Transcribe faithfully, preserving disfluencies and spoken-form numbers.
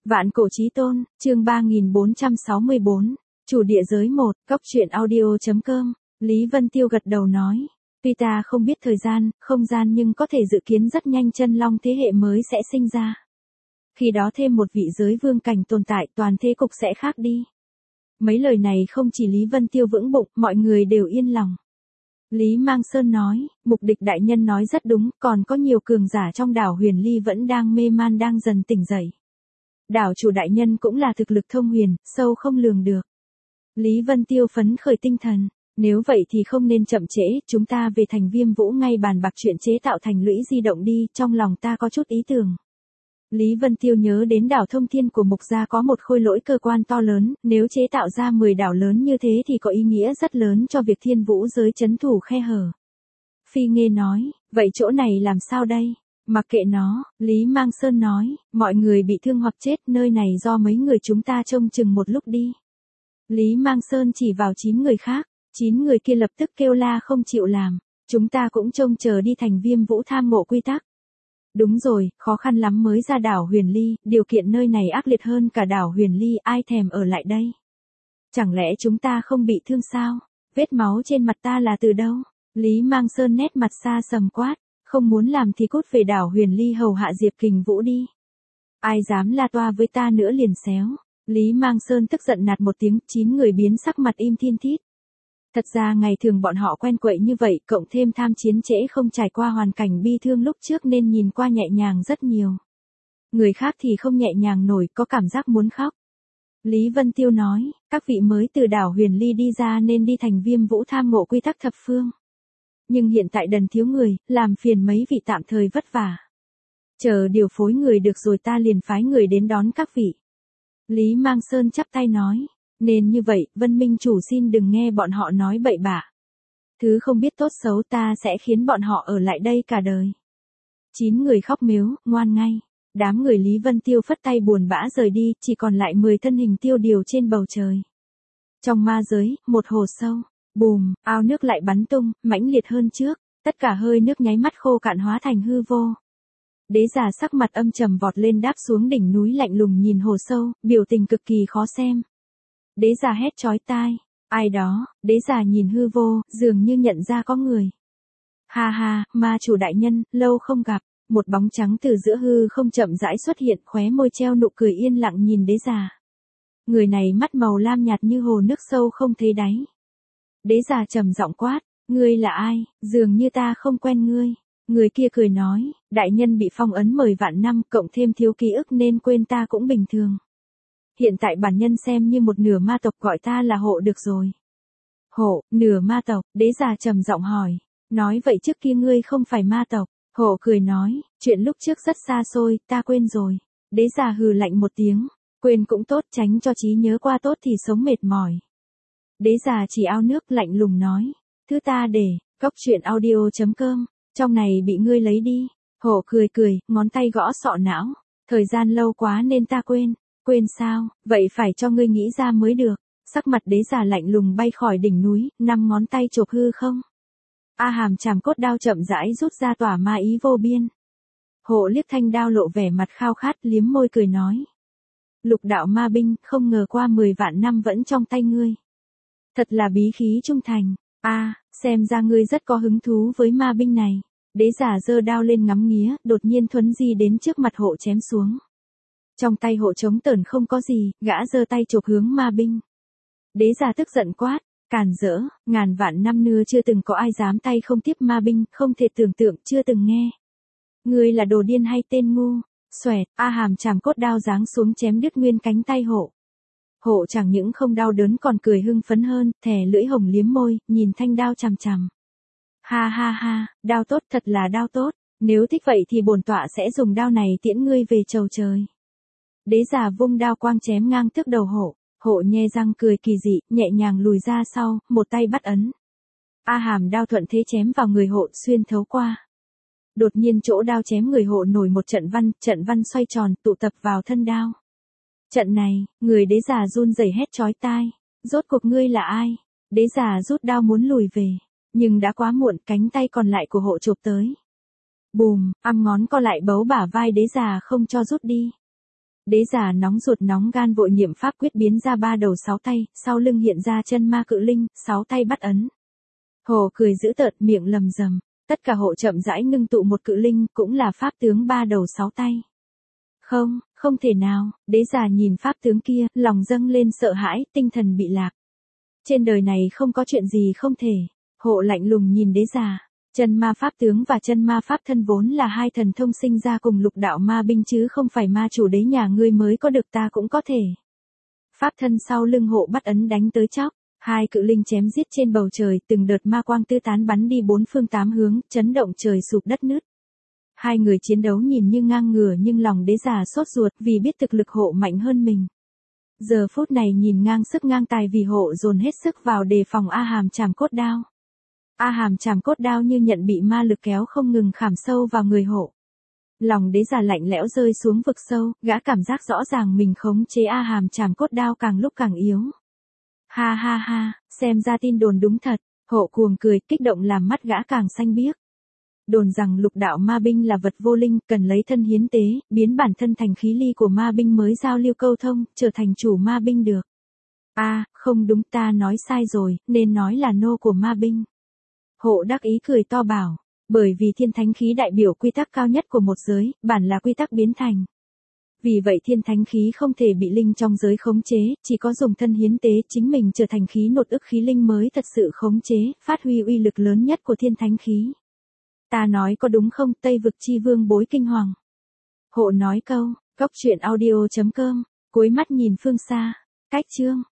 Vạn cổ chí tôn, chương ba nghìn bốn trăm sáu mươi bốn, chủ địa giới một, cốc truyện audio.com, Lý Vân Tiêu gật đầu nói. Tuy ta không biết thời gian, không gian nhưng có thể dự kiến rất nhanh chân long thế hệ mới sẽ sinh ra. Khi đó thêm một vị giới vương cảnh tồn tại toàn thế cục sẽ khác đi. Mấy lời này không chỉ Lý Vân Tiêu vững bụng, mọi người đều yên lòng. Lý Mang Sơn nói, mục địch đại nhân nói rất đúng, còn có nhiều cường giả trong đảo Huyền Ly vẫn đang mê man đang dần tỉnh dậy. Đảo chủ đại nhân cũng là thực lực thông huyền, sâu không lường được. Lý Vân Tiêu phấn khởi tinh thần, nếu vậy thì không nên chậm trễ, chúng ta về thành Viêm Vũ ngay bàn bạc chuyện chế tạo thành lũy di động đi, trong lòng ta có chút ý tưởng. Lý Vân Tiêu nhớ đến đảo Thông Thiên của Mục Gia có một khôi lỗi cơ quan to lớn, nếu chế tạo ra mười đảo lớn như thế thì có ý nghĩa rất lớn cho việc Thiên Vũ giới trấn thủ khe hở. Phi Nghê nói, vậy chỗ này làm sao đây? Mặc kệ nó, Lý Mang Sơn nói, mọi người bị thương hoặc chết, nơi này do mấy người chúng ta trông chừng một lúc đi. Lý Mang Sơn chỉ vào chín người khác, chín người kia lập tức kêu la không chịu làm, chúng ta cũng trông chờ đi thành Viêm Vũ tham ngộ quy tắc. Đúng rồi, khó khăn lắm mới ra đảo Huyền Ly, điều kiện nơi này ác liệt hơn cả đảo Huyền Ly, ai thèm ở lại đây? Chẳng lẽ chúng ta không bị thương sao? Vết máu trên mặt ta là từ đâu? Lý Mang Sơn nét mặt xa sầm quát, không muốn làm thì cút về đảo Huyền Ly hầu hạ Diệp Kình Vũ đi. Ai dám la toa với ta nữa liền xéo. Lý Mang Sơn tức giận nạt một tiếng, chín người biến sắc mặt im thiên thít. Thật ra ngày thường bọn họ quen quậy như vậy, cộng thêm tham chiến trễ không trải qua hoàn cảnh bi thương lúc trước nên nhìn qua nhẹ nhàng rất nhiều. Người khác thì không nhẹ nhàng nổi, có cảm giác muốn khóc. Lý Vân Tiêu nói, các vị mới từ đảo Huyền Ly đi ra nên đi thành Viêm Vũ tham ngộ quy tắc thập phương. Nhưng hiện tại đần thiếu người, làm phiền mấy vị tạm thời vất vả. Chờ điều phối người được rồi ta liền phái người đến đón các vị. Lý Mang Sơn chắp tay nói. Nên như vậy, Vân Minh chủ xin đừng nghe bọn họ nói bậy bạ. Thứ không biết tốt xấu ta sẽ khiến bọn họ ở lại đây cả đời. Chín người khóc mếu, ngoan ngay. Đám người Lý Vân Tiêu phất tay buồn bã rời đi, chỉ còn lại mười thân hình tiêu điều trên bầu trời. Trong ma giới, một hồ sâu, bùm, ao nước lại bắn tung, mãnh liệt hơn trước, tất cả hơi nước nháy mắt khô cạn hóa thành hư vô. Đế giả sắc mặt âm trầm vọt lên đáp xuống đỉnh núi lạnh lùng nhìn hồ sâu, biểu tình cực kỳ khó xem. Đế giả hét chói tai, ai đó, đế giả nhìn hư vô, dường như nhận ra có người. Ha ha, ma chủ đại nhân, lâu không gặp, một bóng trắng từ giữa hư không chậm rãi xuất hiện, khóe môi treo nụ cười yên lặng nhìn đế giả. Người này mắt màu lam nhạt như hồ nước sâu không thấy đáy. Đế giả trầm giọng quát, ngươi là ai, dường như ta không quen ngươi. Người kia cười nói, đại nhân bị phong ấn mười vạn năm, cộng thêm thiếu ký ức nên quên ta cũng bình thường. Hiện tại bản nhân xem như một nửa ma tộc, gọi ta là Hộ được rồi. Hộ, nửa ma tộc, đế già trầm giọng hỏi. Nói vậy trước kia ngươi không phải ma tộc. Hộ cười nói, chuyện lúc trước rất xa xôi, ta quên rồi. Đế già hừ lạnh một tiếng, quên cũng tốt, tránh cho trí nhớ qua tốt thì sống mệt mỏi. Đế già chỉ ao nước lạnh lùng nói, thứ ta để, cốc truyện audio.com, trong này bị ngươi lấy đi. Hộ cười cười, ngón tay gõ sọ não, thời gian lâu quá nên ta quên. Quên sao, vậy phải cho ngươi nghĩ ra mới được. Sắc mặt đế giả lạnh lùng bay khỏi đỉnh núi, năm ngón tay chộp hư không. A hàm chàm cốt đao chậm rãi rút ra tỏa ma ý vô biên. Hộ liếc thanh đao lộ vẻ mặt khao khát, liếm môi cười nói. Lục đạo ma binh, không ngờ qua mười vạn năm vẫn trong tay ngươi. Thật là bí khí trung thành. A, à, xem ra ngươi rất có hứng thú với ma binh này. Đế giả giơ đao lên ngắm nghía, đột nhiên thuấn di đến trước mặt hộ chém xuống. Trong tay hộ trống tởn không có gì, gã giơ tay chộp hướng ma binh. Đế giả tức giận quát, càn rỡ, ngàn vạn năm nưa chưa từng có ai dám tay không tiếp ma binh, không thể tưởng tượng, chưa từng nghe. Ngươi là đồ điên hay tên ngu? Xoẹt, A hàm chàm cốt đao giáng xuống chém đứt nguyên cánh tay hộ. Hộ chẳng những không đau đớn còn cười hưng phấn hơn, thè lưỡi hồng liếm môi, nhìn thanh đao chằm chằm. Ha ha ha, đao tốt, thật là đao tốt, nếu thích vậy thì bổn tọa sẽ dùng đao này tiễn ngươi về chầu trời. Đế giả vung đao quang chém ngang tước đầu hộ, hộ nhe răng cười kỳ dị, nhẹ nhàng lùi ra sau, một tay bắt ấn. A hàm đao thuận thế chém vào người hộ, xuyên thấu qua. Đột nhiên chỗ đao chém người hộ nổi một trận văn, trận văn xoay tròn, tụ tập vào thân đao. Trận này, người đế giả run rẩy hét chói tai, rốt cuộc ngươi là ai? Đế giả rút đao muốn lùi về, nhưng đã quá muộn, cánh tay còn lại của hộ chộp tới. Bùm, âm ngón co lại bấu bả vai đế giả không cho rút đi. Đế giả nóng ruột nóng gan vội niệm pháp quyết biến ra ba đầu sáu tay, sau lưng hiện ra chân ma cự linh, sáu tay bắt ấn. Hộ cười dữ tợn miệng lầm rầm, tất cả hộ chậm rãi ngưng tụ một cự linh, cũng là pháp tướng ba đầu sáu tay. Không, không thể nào, đế giả nhìn pháp tướng kia, lòng dâng lên sợ hãi, tinh thần bị lạc. Trên đời này không có chuyện gì không thể. Hộ lạnh lùng nhìn đế giả. Chân ma pháp tướng và chân ma pháp thân vốn là hai thần thông sinh ra cùng lục đạo ma binh chứ không phải ma chủ đế nhà ngươi mới có được, ta cũng có thể. Pháp thân sau lưng hộ bắt ấn đánh tới chóc. Hai cự linh chém giết trên bầu trời, từng đợt ma quang tứ tán bắn đi bốn phương tám hướng, chấn động trời sụp đất nứt. Hai người chiến đấu nhìn như ngang ngửa nhưng lòng đế giả sốt ruột vì biết thực lực hộ mạnh hơn mình. Giờ phút này nhìn ngang sức ngang tài vì hộ dồn hết sức vào đề phòng A Hàm Trảm Cốt Đao. A Hàm Trảm Cốt Đao như nhận bị ma lực kéo không ngừng khảm sâu vào người hộ. Lòng đế giả lạnh lẽo rơi xuống vực sâu, gã cảm giác rõ ràng mình khống chế A Hàm Trảm Cốt Đao càng lúc càng yếu. Ha ha ha, xem ra tin đồn đúng thật, hộ cuồng cười, kích động làm mắt gã càng xanh biếc. Đồn rằng lục đạo ma binh là vật vô linh, cần lấy thân hiến tế, biến bản thân thành khí ly của ma binh mới giao lưu câu thông, trở thành chủ ma binh được. A, à, không đúng, ta nói sai rồi, nên nói là nô của ma binh. Hộ đắc ý cười to bảo, bởi vì thiên thánh khí đại biểu quy tắc cao nhất của một giới, bản là quy tắc biến thành. Vì vậy thiên thánh khí không thể bị linh trong giới khống chế, chỉ có dùng thân hiến tế chính mình trở thành khí nột ức khí linh mới thật sự khống chế, phát huy uy lực lớn nhất của thiên thánh khí. Ta nói có đúng không, Tây vực chi vương bối kinh hoàng. Hộ nói câu, cốc truyện audio chấm com, cuối mắt nhìn phương xa, cách chương.